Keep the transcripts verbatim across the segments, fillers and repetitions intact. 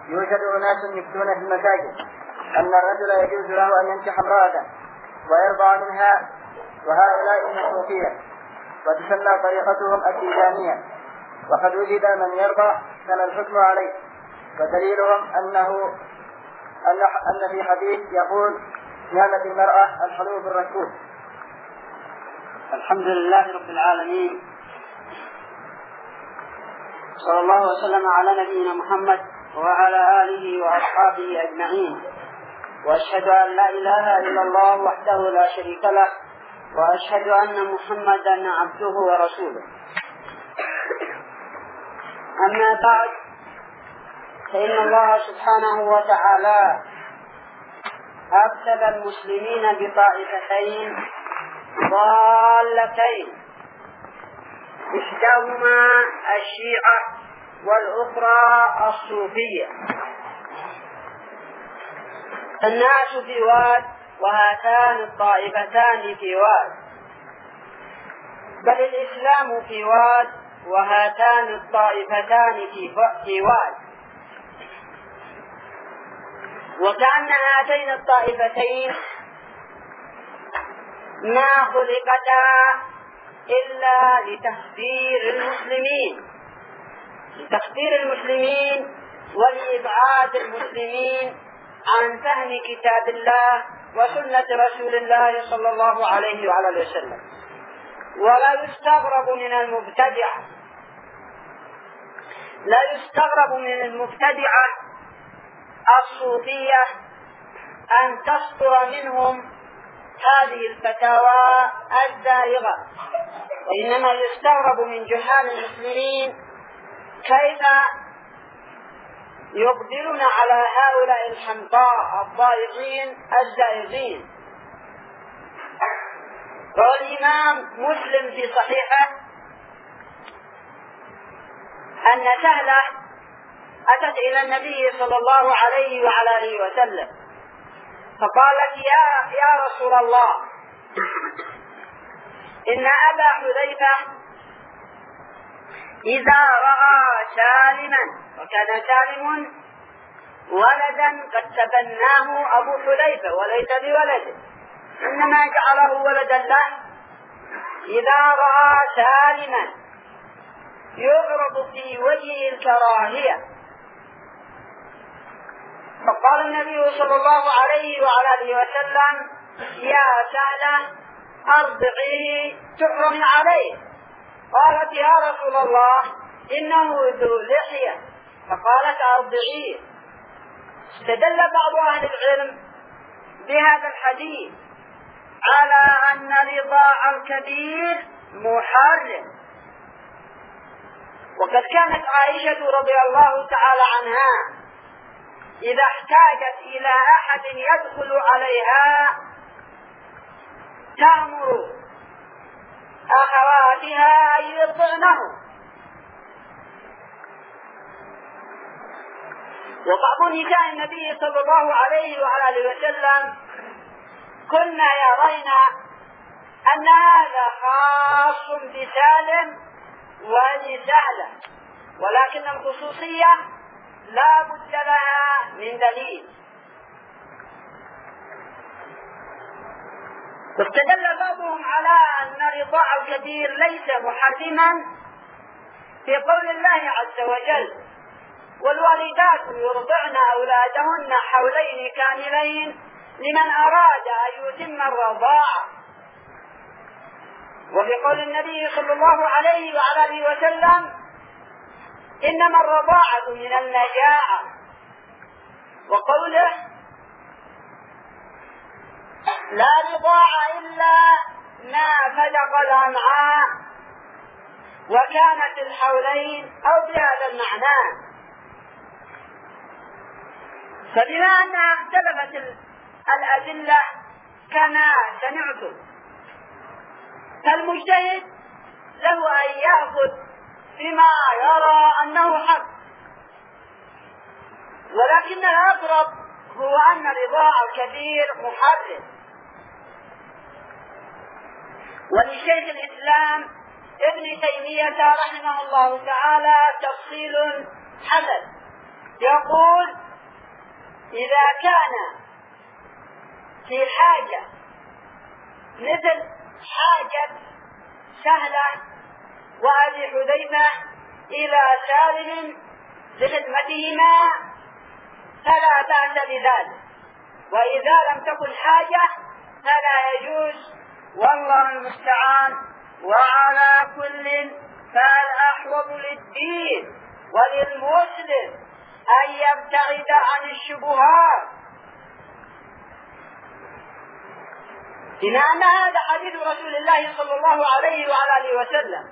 يوجد أناس يفتون في المساجد أن الرجل يجوز له أن ينكح امرأة ويرضى منها، وهؤلاء هم الصوفية، وتسمى طريقتهم التيجانية، وقد وجد من يرضى كان الحكم عليه، ودليلهم أنه أن أن في حديث يقول نامت المرأة الحلوب الركوب. الحمد لله رب العالمين، صلى الله وسلم على نبينا محمد وعلى آله وأصحابه أجمعين، وأشهد أن لا إله إلا الله وحده لا شريك له، وأشهد أن محمدا عبده ورسوله. أما بعد، فإن الله سبحانه وتعالى أبتلى المسلمين بطائفتين ضالتين، إحداهما الشيعة والأخرى الصوفية. الناس في واد، وهاتان الطائفتان في واد، بل الإسلام في واد، وهاتان الطائفتان في واد. وكأن هاتين الطائفتين ما خلقتا إلا لتخدير المسلمين لتخدير المسلمين ولإبعاد المسلمين عن فهم كتاب الله وسنة رسول الله صلى الله عليه وعلى وسلم. ولا يستغرب من المبتدعة لا يستغرب من المبتدعة الصوفية أن تصدر منهم هذه الفتاوى الزائغة، وإنما يستغرب من جهال المسلمين كيف يقبلون على هؤلاء الحمقاء الضائعين الزائغين. روى الإمام مسلم في صحيحه أن سهلة أتت إلى النبي صلى الله عليه وعلى آله وسلم فقالت: يا يا رسول الله، إن أبا حذيفة إذا رأى سالما، وكان سالم ولدا قد تبناه أبو حذيفة وليس بولده، إنما جعله ولدا له، إذا رأى سالما يغرب في وجهه الكراهية. فقال النبي صلى الله عليه وعلى آله وسلم: يا سهلة أرضعيه تحرم عليه. قالت: يا رسول الله، إنه ذو لحية. فقالت: أرضعيه. استدل بعض أهل العلم بهذا الحديث على أن رضاع الكبير محرم، وقد كانت عائشة رضي الله تعالى عنها إذا احتاجت إلى أحد يدخل عليها تأمر أخواتها أن يرضعنه. وبعض نساء النبي صلى الله عليه وآله وسلم كنا يرين أن هذا خاص بسالم ولسهلة، ولكن الخصوصية لا بد لها من دليل. واستدل بعضهم على أن رضاع الكبير ليس محرما في قول الله عز وجل: والوالدات يرضعن أولادهن حولين كاملين لمن أراد أن يتم الرضاعة. وفي قول النبي صلى الله عليه وعلى آله وسلم: إنما الرضاعة من النجاعة. وقوله: لا رضاع إلا ما فلق الأمعاء، وكانت الحولين، أو بهذا المعنى. فبما أنها اختلفت الأدلة كما سمعتم، فالمجتهد له أن يأخذ بما يرى أنه حق، ولكن الأقرب هو أن رضاع الكبير محرم. ولشيخ الإسلام ابن تيمية رحمه الله تعالى تفصيل حسن يقول إذا كان في حاجة مثل حاجة سهلة وأبي حذيفة إلى سالم لخدمتهما فلا بأس بذلك، وإذا لم تكن حاجة فلا يجوز، والله المستعان. وعلى كل فالأحوط للدين وللمسلم أن يبتعد عن الشبهات، بما أن هذا حديث رسول الله صلى الله عليه وعلى آله وسلم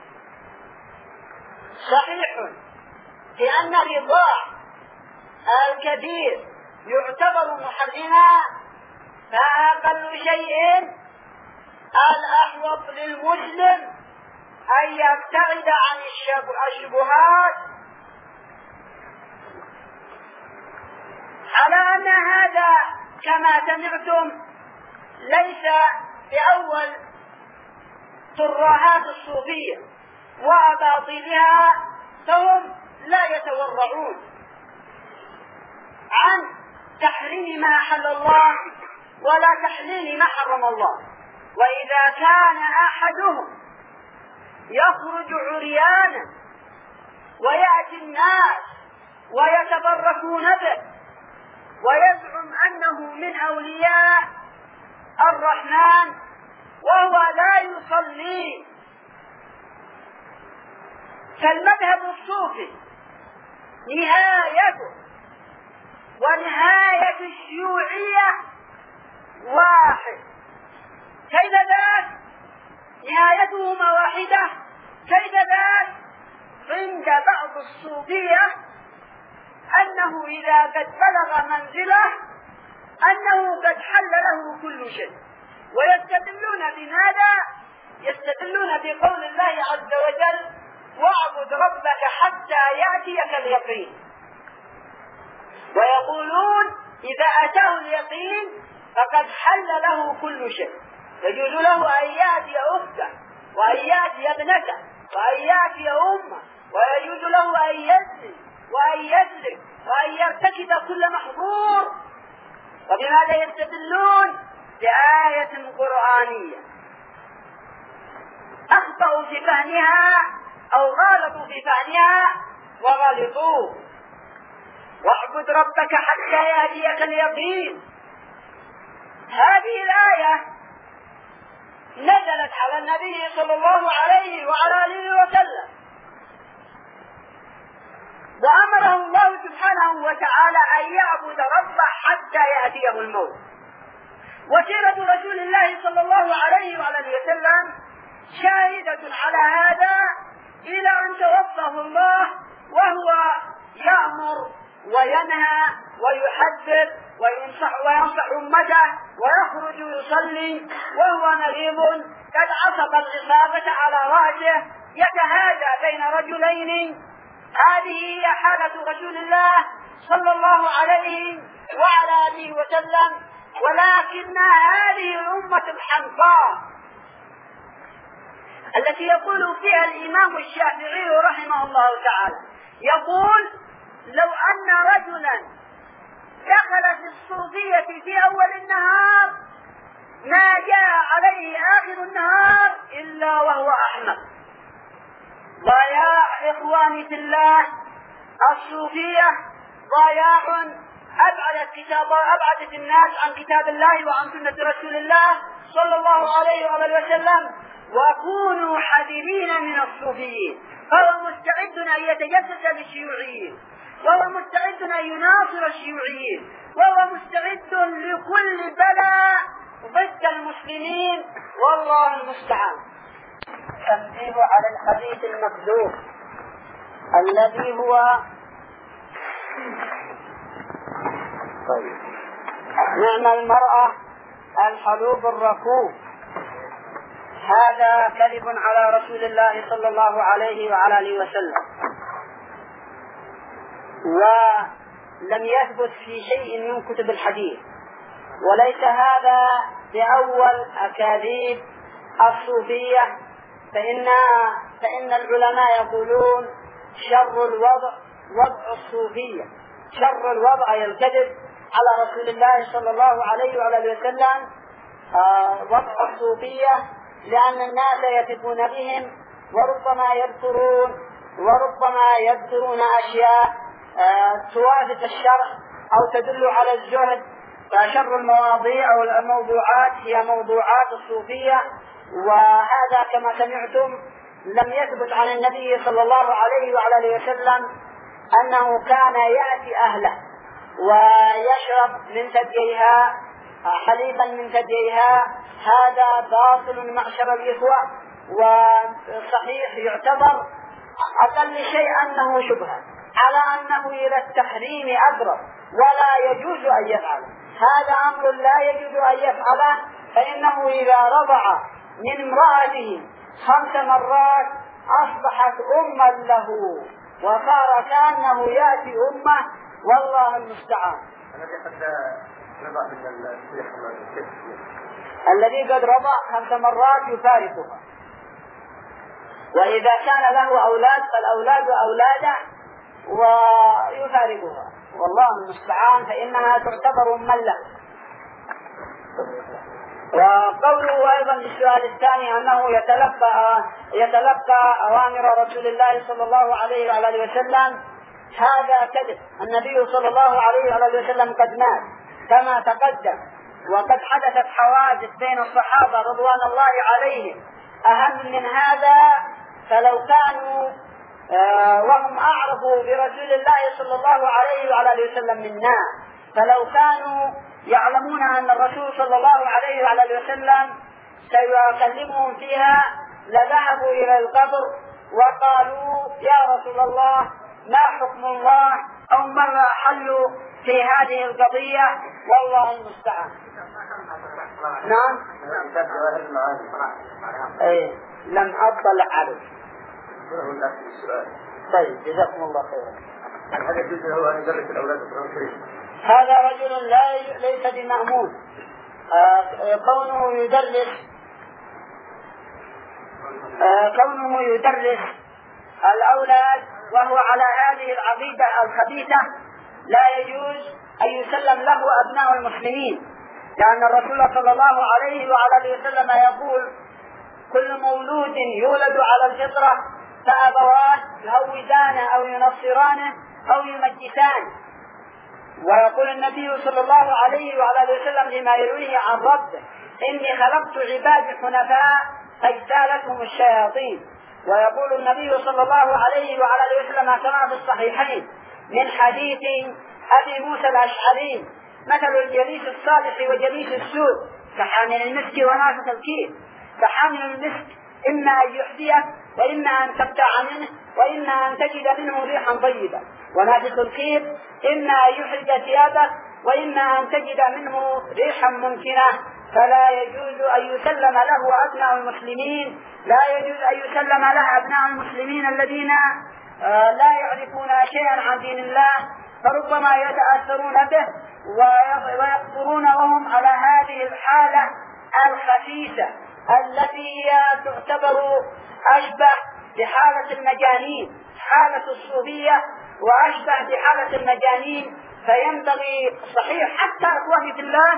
صحيح في أن الرضاع الكبير يعتبر محرما، فأقل شيء الأحوط للمسلم أن يبتعد عن الشبهات، على أن هذا كما سمعتم ليس بأول ترهات الصوفية وأباطيلها، فهم لا يتورعون عن تحريم ما أحل الله ولا تحليل ما حرم الله. وإذا كان أحدهم يخرج عريانا ويأتي الناس ويتبركون به ويزعم أنه من أولياء الرحمن وهو لا يصلي، فالمذهب الصوفي نهايته ونهاية الشيوعية واحد. كيف ذاك؟ نهايتهما واحدة. كيف ذاك؟ عند بعض الصوفية أنه إذا قد بلغ منزله أنه قد حل له كل شيء، ويستدلون بماذا؟ يستدلون بقول الله عز وجل: واعبد ربك حتى يأتيك اليقين. ويقولون إذا أتاه اليقين فقد حل له كل شيء، يجوز له أن يأتي أخته وأن يأتي ابنته وأن يأتي أمه، ويجوز له أن يزني وأن يسرق وأن يرتكب كل محظور. وبماذا يستدلون؟ بآية قرآنية أخطأوا في فهمها أو غلطوا في فهمها وغلطوا. واعبد ربك حتى يأتيك اليقين، هذه الآية نزلت على النبي صلى الله عليه وعلى آله وسلم، وأمره الله سبحانه وتعالى أن يعبد ربه حتى يأتيه الموت. وسيرة رسول الله صلى الله عليه وعلى آله وسلم شاهدة على هذا إلى أن توفاه الله وهو يأمر وينهى ويحذر وينصح وينصح أمته، ويخرج يصلي وهو مريض قد عصب الإصابة على رأسه يتهادى بين رجلين. هذه هي حالة رسول الله صلى الله عليه وعلى آله وسلم. ولكن هذه الأمة الحنطاء التي يقول فيها الإمام الشافعي رحمه الله تعالى، يقول: لو أن رجلا دخل في الصوفية في أول النهار ما جاء عليه آخر النهار إلا وهو أحمق. ضياع إخواني في الله، الصوفية ضياع أبعدت كتاب أبعدت الناس عن كتاب الله وعن سنة رسول الله صلى الله عليه وآله وسلم. وكونوا حذرين من الصوفيين، فهو مستعد أن يتجسس للشيوعيين، وهو مستعد أن يناصر الشيوعيين، وهو مستعد لكل بلاء ضد المسلمين، والله المستعان. التنبيه على الحديث المكذوب الذي هو طيب نعم المرأة الحلوب الركوب، هذا كذب على رسول الله صلى الله عليه وعلى آله وسلم، ولم يثبت في شيء من كتب الحديث، وليس هذا بأول أكاذيب الصوفية. فإن فإن العلماء يقولون: شر الوضع وضع الصوفية، شر الوضع الكذب على رسول الله صلى الله عليه وعلى وسلم وضع الصوفية، لأن الناس يثقون بهم وربما يذكرون وربما يذكرون أشياء توافق الشرع أو تدل على الزهد. فشر المواضيع أو الموضوعات هي موضوعات الصوفية، وهذا كما سمعتم لم يثبت عن النبي صلى الله عليه وعلى وسلم أنه كان يأتي أهله ويشرب من ثدييها حليبا من ثدييها. هذا باطل معشر الإخوة، وصحيح يعتبر أقل شيء أنه شبهة على أنه إلى التحريم أقرب ولا يجوز أن يفعله. هذا أمر لا يجوز أن يفعله، فإنه إذا رضع من امرأته خمس مرات أصبحت أما له وصار كأنه يأتي أمه، والله المستعان. الذي قد رضع خمس مرات يفارقها، وإذا كان له أولاد فالأولاد أولاده ويفارقها، والله المستعان، فإنها تعتبر أما له. وقوله أيضا بالسؤال الثاني أنه يتلقى يتلقى أوامر رسول الله صلى الله عليه وعلى وسلم، هذا كذب. النبي صلى الله عليه وعلى وسلم قد مات كما تقدم، وقد حدثت حوادث بين الصحابة رضوان الله عليهم أهم من هذا. فلو كانوا آه وهم أعرفوا برسول الله صلى الله عليه وعلى وسلم منا، فلو كانوا يعلمون أن الرسول صلى الله عليه وعلى وسلم سيكلمهم فيها لذهبوا إلى القبر وقالوا يا رسول الله ما حكم الله أو ماذا حلوا في هذه القضية، والله المستعان. نعم. ايه لم أطلع عليه. طيب جزاكم الله خيرا. هذا يجوز له أن يدرس الأولاد القرآن الكريم؟ هذا رجل لا ليس بمأمون، آه كونه يدرس آه كونه يدرس الأولاد وهو على هذه العقيدة الخبيثة لا يجوز أن يسلم له أبناء المسلمين، لأن الرسول صلى الله عليه وعلى وسلم يقول كل مولود يولد على الفطرة فأبواه يهودانه أو ينصرانه أو يمجسانه. ويقول النبي صلى الله عليه وعلى وسلم لما يرويه عن ربه إني خلقت عبادي حنفاء فاجتالتهم الشياطين. ويقول النبي صلى الله عليه وعلى وسلم كما في الصحيحين من حديث أبي موسى الأشعري مثل الجليس الصالح وجليس السوء كحامل المسك ونافخ الكير. فحامل المسك إما أن يحذيك وإما أن تبتاع منه وإما أن تجد منه ريحا طيبة، ونافخ الكير إما أن يحرج ثيابك وإما أن تجد منه ريحا ممكنة. فلا يجوز أن يسلم له أبناء المسلمين، لا يجوز أن يسلم له أبناء المسلمين الذين لا يعرفون شيئا عن دين الله، فربما يتأثرون به ويقصرون وهم على هذه الحالة الخفيفة التي هي تعتبر أشبه بحالة المجانين، حالة الصوفية وأشبه بحالة المجانين. فينبغي صحيح حتى أخواني في الله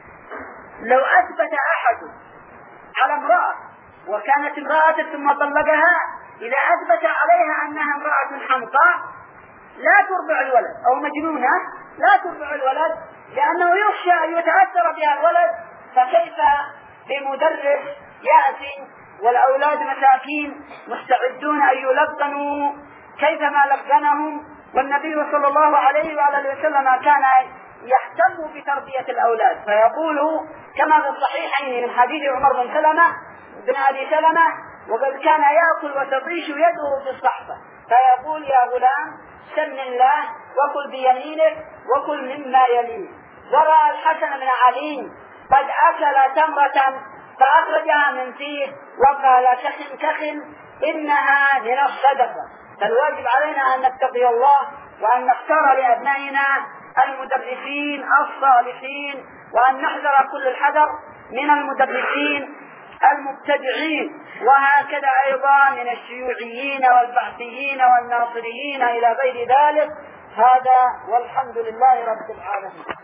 لو أثبت أحد على امرأة وكانت امرأة ثم طلقها، إذا أثبت عليها أنها امرأة حمقاء لا ترضع الولد أو مجنونة لا ترضع الولد لأنه يخشى أن يتأثر بها الولد، فكيف بمدرس يأتي والأولاد مساكين مستعدون أن يلقنوا كيفما لقنهم. والنبي صلى الله عليه وعلى وسلم كان يهتم بتربية الأولاد، فيقول كما في الصحيحين من حديث عمر بن سلمة بن أبي سلمة وقد كان يأكل وتطيش يده في الصحفة فيقول يا غلام سم الله وكل بيمينك وكل مما يليك. ورأى الحسن بن علي قد أكل تمرة فأخرجها من فيه وقال كخن كخن إنها من الصدقة. فالواجب علينا أن نتقي الله وأن نختار لأبنائنا المدرسين الصالحين، وأن نحذر كل الحذر من المدرسين المبتدعين، وهكذا أيضا من الشيوعيين والبعثيين والناصريين إلى غير ذلك. هذا والحمد لله رب العالمين.